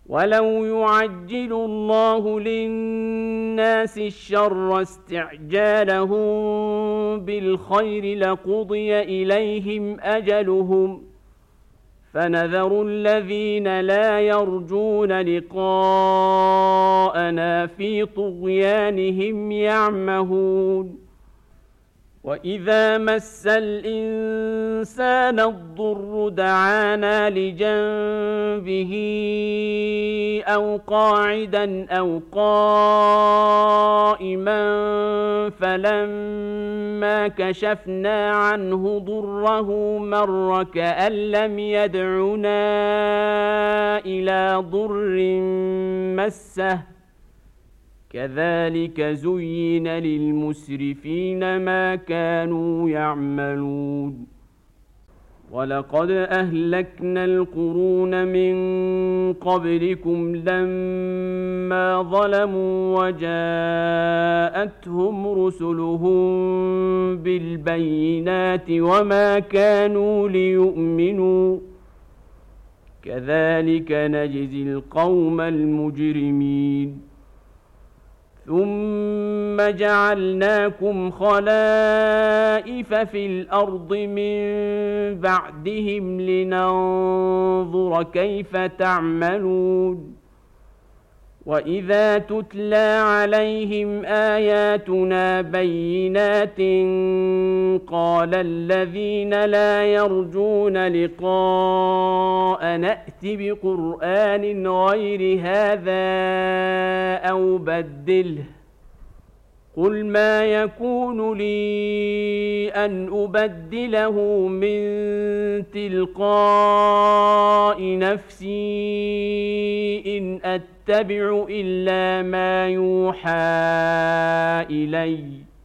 ولو يعجل الله للناس الشر استعجالهم بالخير لقضي إليهم أجلهم فنذر الذين لا يرجون لقاءنا في طغيانهم يعمهون وإذا مس الإنسان الضر دعانا لجنبه أو قاعدا أو قائما فلما كشفنا عنه ضره مر كأن لم يدعنا إلى ضر مسه كذلك زين للمسرفين ما كانوا يعملون ولقد أهلكنا القرون من قبلكم لما ظلموا وجاءتهم رسلهم بالبينات وما كانوا ليؤمنوا كذلك نجزي القوم المجرمين ثم جعلناكم خلائف في الأرض من بعدهم لننظر كيف تعملون وإذا تتلى عليهم آياتنا بينات قال الذين لا يرجون لقاء نأت بقرآن غير هذا أو بدله قل ما يكون لي أن أبدله من تلقاء نفسي إن أتبع إلا ما يوحى إلي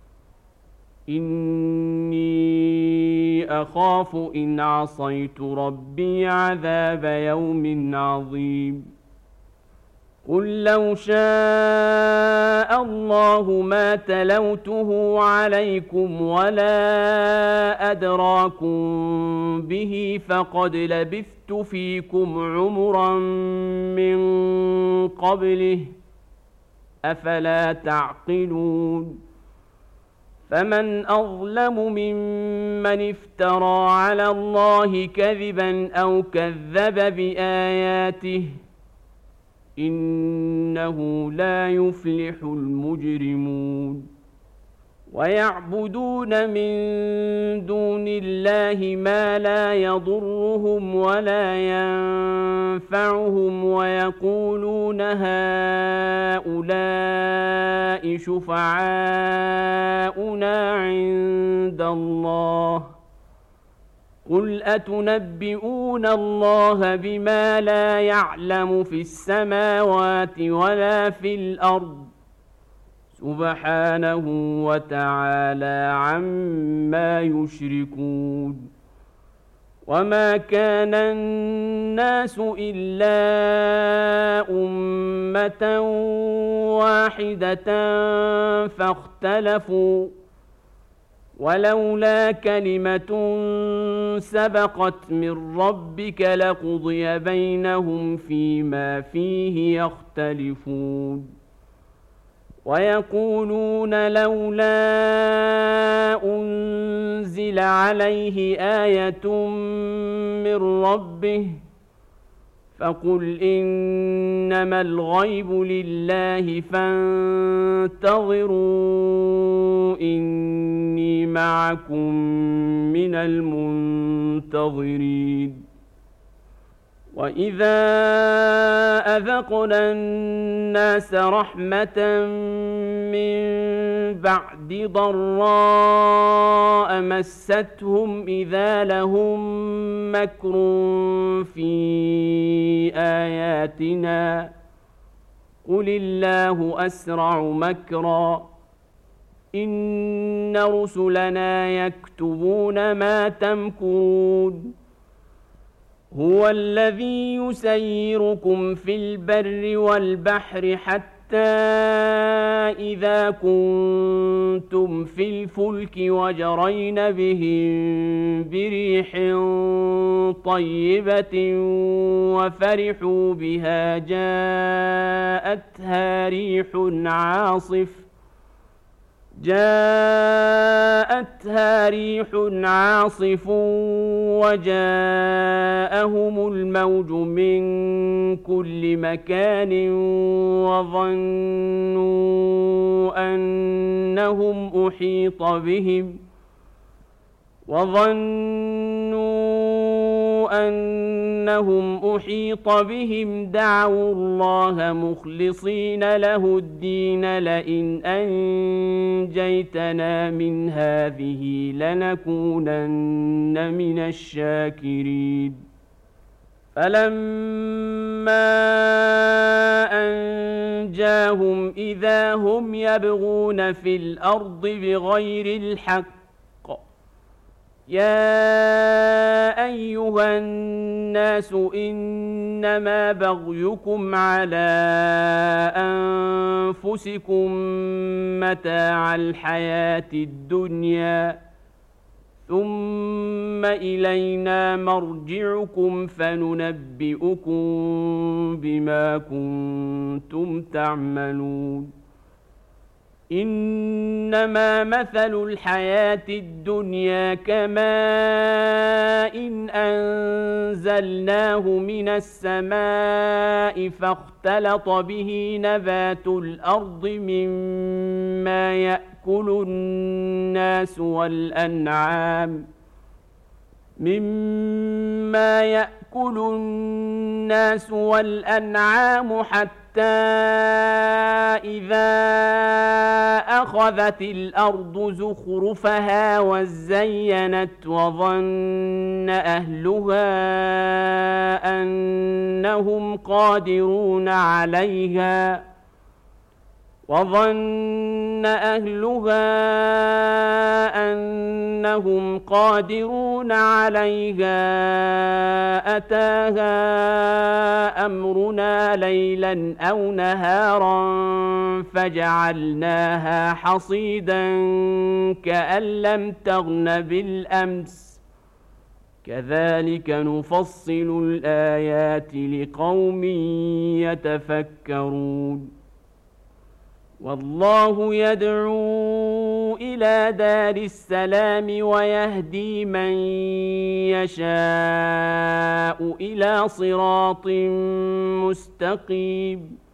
إني أخاف إن عصيت ربي عذاب يوم عظيم قل لو شاء الله ما تلوته عليكم ولا أدراكم به فقد لبثت فيكم عمرا من قبله أفلا تعقلون فمن أظلم ممن افترى على الله كذبا أو كذب بآياته إنه لا يفلح المجرمون ويعبدون من دون الله ما لا يضرهم ولا ينفعهم ويقولون هؤلاء شفعاؤنا عند الله قل أتنبئون الله بما لا يعلم في السماوات ولا في الأرض سبحانه وتعالى عما يشركون وما كان الناس إلا أمة واحدة فاختلفوا ولولا كلمة سبقت من ربك لقضي بينهم فيما فيه يختلفون ويقولون لولا أنزل عليه آية من ربه فقل إنما الغيب لله فانتظروا إني معكم من المنتظرين وإذا أذقنا الناس رحمة من بعد ضراء مستهم إذا لهم مكر في آياتنا قل الله أسرع مكرا إن رسلنا يكتبون ما تمكرون هو الذي يسيركم في البر والبحر حتى إذا كنتم في الفلك وجرين بهم بريح طيبة وفرحوا بها جاءتها ريح عاصف وجاءهم الموج من كل مكان وظنوا أنهم أحيط بهم دعوا الله مخلصين له الدين لئن أنجيتنا من هذه لنكونن من الشاكرين فلما أنجاهم إذا هم يبغون في الأرض بغير الحق يا أيها الناس إنما بغيكم على أنفسكم متاع الحياة الدنيا ثم إلينا مرجعكم فننبئكم بما كنتم تعملون إنما مثل الحياة الدنيا كماء إن أنزلناه من السماء فاختلط به نبات الأرض مما يأكل الناس والأنعام حتى إذا أخذت الأرض زخرفها وزينت وظن أهلها أنهم قادرون عليها أتاها أمرنا ليلا أو نهارا فجعلناها حصيدا كأن لم تغن بالأمس كذلك نفصل الآيات لقوم يتفكرون والله يدعو إلى دار السلام ويهدي من يشاء إلى صراط مستقيم